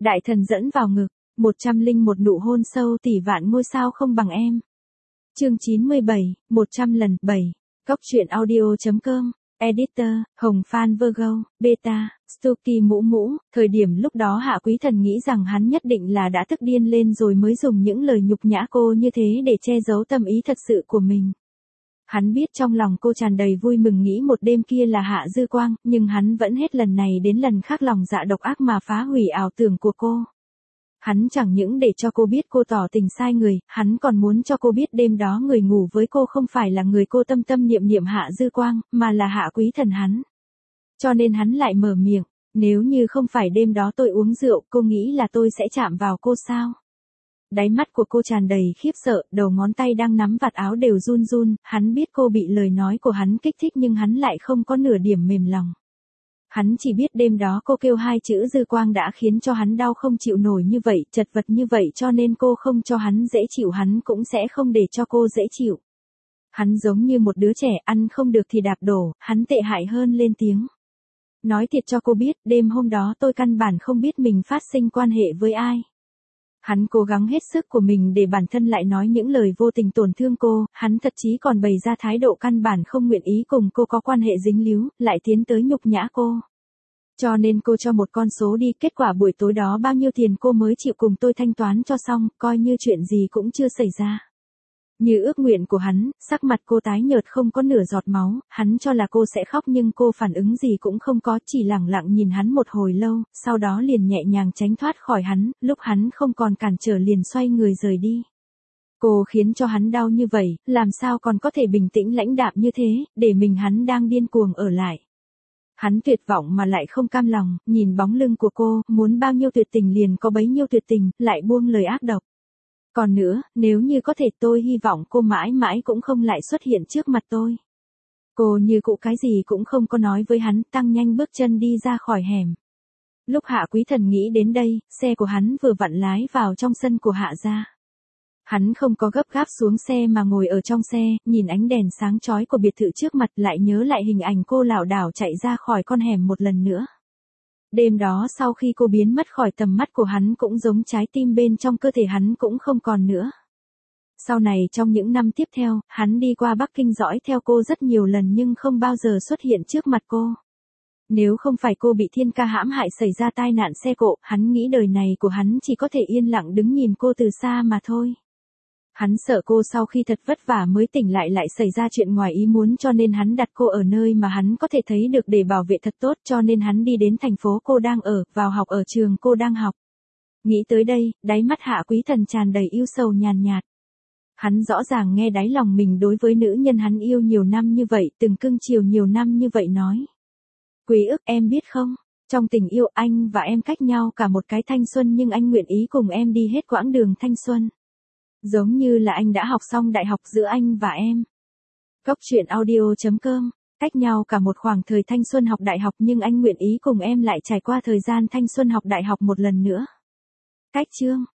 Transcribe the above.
Đại thần dẫn vào ngực, 101 nụ hôn sâu tỷ vạn ngôi sao không bằng em. Chương 97, 100 lần, 7. Góc truyện audio.com, Editor, Hồng Phan Virgo, Beta, Stucky mũ mũ. Thời điểm lúc đó Hạ Quý Thần nghĩ rằng hắn nhất định là đã tức điên lên rồi mới dùng những lời nhục nhã cô như thế để che giấu tâm ý thật sự của mình. Hắn biết trong lòng cô tràn đầy vui mừng nghĩ một đêm kia là Hạ Dư Quang, nhưng hắn vẫn hết lần này đến lần khác lòng dạ độc ác mà phá hủy ảo tưởng của cô. Hắn chẳng những để cho cô biết cô tỏ tình sai người, hắn còn muốn cho cô biết đêm đó người ngủ với cô không phải là người cô tâm tâm niệm niệm Hạ Dư Quang, mà là Hạ Quý Thần hắn. Cho nên hắn lại mở miệng, nếu như không phải đêm đó tôi uống rượu, cô nghĩ là tôi sẽ chạm vào cô sao? Đáy mắt của cô tràn đầy khiếp sợ, đầu ngón tay đang nắm vạt áo đều run run, hắn biết cô bị lời nói của hắn kích thích nhưng hắn lại không có nửa điểm mềm lòng. Hắn chỉ biết đêm đó cô kêu hai chữ Dư Quang đã khiến cho hắn đau không chịu nổi như vậy, chật vật như vậy cho nên cô không cho hắn dễ chịu hắn cũng sẽ không để cho cô dễ chịu. Hắn giống như một đứa trẻ ăn không được thì đạp đổ, hắn tệ hại hơn lên tiếng. Nói thiệt cho cô biết, đêm hôm đó tôi căn bản không biết mình phát sinh quan hệ với ai. Hắn cố gắng hết sức của mình để bản thân lại nói những lời vô tình tổn thương cô, hắn thậm chí còn bày ra thái độ căn bản không nguyện ý cùng cô có quan hệ dính líu, lại tiến tới nhục nhã cô. Cho nên cô cho một con số đi, kết quả buổi tối đó bao nhiêu tiền cô mới chịu cùng tôi thanh toán cho xong, coi như chuyện gì cũng chưa xảy ra. Như ước nguyện của hắn, sắc mặt cô tái nhợt không có nửa giọt máu, hắn cho là cô sẽ khóc nhưng cô phản ứng gì cũng không có, chỉ lẳng lặng nhìn hắn một hồi lâu, sau đó liền nhẹ nhàng tránh thoát khỏi hắn, lúc hắn không còn cản trở liền xoay người rời đi. Cô khiến cho hắn đau như vậy, làm sao còn có thể bình tĩnh lãnh đạm như thế, để mình hắn đang điên cuồng ở lại. Hắn tuyệt vọng mà lại không cam lòng, nhìn bóng lưng của cô, muốn bao nhiêu tuyệt tình liền có bấy nhiêu tuyệt tình, lại buông lời ác độc. Còn nữa, nếu như có thể tôi hy vọng cô mãi mãi cũng không lại xuất hiện trước mặt tôi. Cô như cụ cái gì cũng không có nói với hắn, tăng nhanh bước chân đi ra khỏi hẻm. Lúc Hạ Quý Thần nghĩ đến đây, xe của hắn vừa vặn lái vào trong sân của Hạ gia. Hắn không có gấp gáp xuống xe mà ngồi ở trong xe, nhìn ánh đèn sáng chói của biệt thự trước mặt lại nhớ lại hình ảnh cô lảo đảo chạy ra khỏi con hẻm một lần nữa. Đêm đó sau khi cô biến mất khỏi tầm mắt của hắn cũng giống trái tim bên trong cơ thể hắn cũng không còn nữa. Sau này trong những năm tiếp theo, hắn đi qua Bắc Kinh dõi theo cô rất nhiều lần nhưng không bao giờ xuất hiện trước mặt cô. Nếu không phải cô bị Thiên Ca hãm hại xảy ra tai nạn xe cộ, hắn nghĩ đời này của hắn chỉ có thể yên lặng đứng nhìn cô từ xa mà thôi. Hắn sợ cô sau khi thật vất vả mới tỉnh lại xảy ra chuyện ngoài ý muốn cho nên hắn đặt cô ở nơi mà hắn có thể thấy được để bảo vệ thật tốt cho nên hắn đi đến thành phố cô đang ở, vào học ở trường cô đang học. Nghĩ tới đây, đáy mắt Hạ Quý Thần tràn đầy ưu sầu nhàn nhạt. Hắn rõ ràng nghe đáy lòng mình đối với nữ nhân hắn yêu nhiều năm như vậy, từng cưng chiều nhiều năm như vậy nói. Quý ức em biết không, trong tình yêu anh và em cách nhau cả một cái thanh xuân nhưng anh nguyện ý cùng em đi hết quãng đường thanh xuân. Giống như là anh đã học xong đại học giữa anh và em. Góc truyện audio.com, cách nhau cả một khoảng thời thanh xuân học đại học nhưng anh nguyện ý cùng em lại trải qua thời gian thanh xuân học đại học một lần nữa. Cách chương